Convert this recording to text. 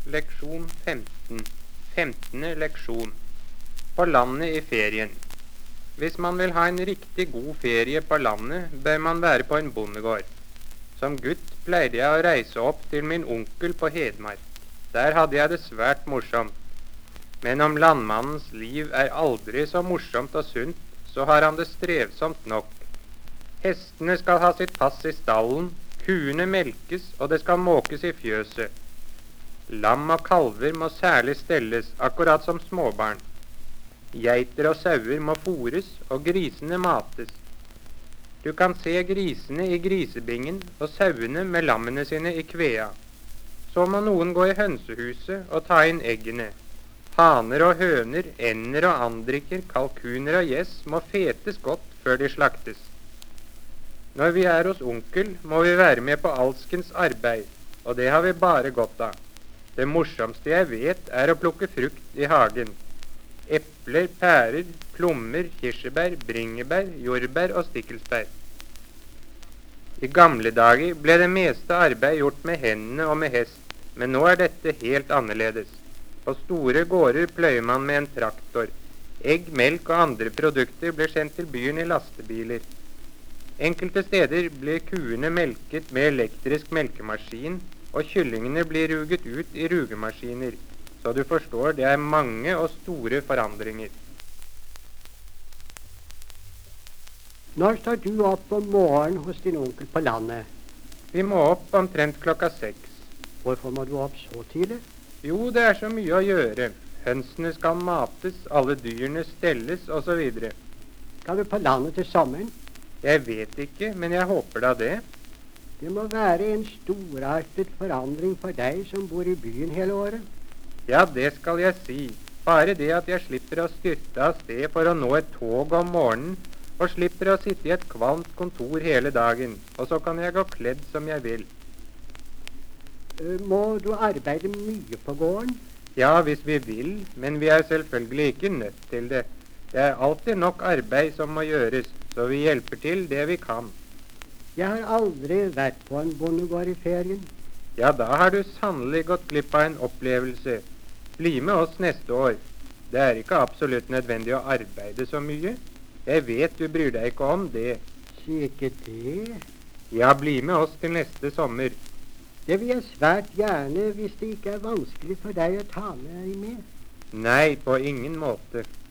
Leksjon 15. 15. leksjon. På landet i ferien. Hvis man vil ha en riktig god ferie på landet, bør man være på en bondegård. Som gutt pleide jeg å reise opp til min onkel på Hedmark. Der hadde jeg det svært morsomt. Men om landmannens liv er aldri så morsomt og sunt, så har han det strevsomt nok. Hestene skal ha sitt pass i stallen, kuene melkes, og det skal måkes i fjøset. Lam og kalver må særlig stelles, akkurat som småbarn. Geiter og sauer må fôres, og grisene mates. Du kan se grisene i grisebingen, og sauene med lammene sine i kvea. Så må noen gå i hønsehuset og ta inn eggene. Haner og høner, ender og andriker, kalkuner og gjess må fetes godt før de slaktes. Når vi er hos onkel, må vi være med på alskens arbeid, og det har vi bare godt av. Det morsomste jeg vet, er å plukke frukt i hagen. Epler, pærer, plommer, kirsebær, bringebær, jordbær og stikkelsbær. I gamle dager ble det meste arbeid gjort med hendene og med hest, men nå er dette helt annerledes. På store gårder pløyer man med en traktor. Egg, melk og andre produkter blir sendt til byen i lastebiler. Enkelte steder blir kuene melket med elektrisk melkemaskin, og kyllingene blir ruget ut i rugemaskiner, så du forstår det er mange og store forandringer. Når står du opp om morgenen hos din onkel på landet? Vi må opp omtrent 6:00. Hvorfor må du opp så tidlig? Jo, det er så mye å gjøre. Hønsene skal mates, alle dyrene stelles, osv. Skal du på landet til sommeren? Jeg vet ikke, men jeg håper da det. Det må være en storartet forandring for deg som bor i byen hele året. Ja, det skal jeg si. Bare det at jeg slipper å styrte av sted for å nå et tog om morgenen, og slipper å sitte i et kvalmt kontor hele dagen, og så kan jeg gå kledd som jeg vil. Må du arbeide mye på gården? Ja, hvis vi vil, men vi er selvfølgelig ikke nødt til det. Det er alltid nok arbeid som må gjøres, så vi hjelper til det vi kan. Jeg har aldri vært på en bondegård i ferien. Ja, da har du sannelig gått glipp av en opplevelse. Bli med oss neste år. Det er ikke absolutt nødvendig å arbeide så mye. Jeg vet du bryr deg ikke om det. Si ikke det. Ja, bli med oss til neste sommer. Det vil jeg svært gjerne hvis det ikke er vanskelig for deg å ta meg med. Nei, på ingen måte.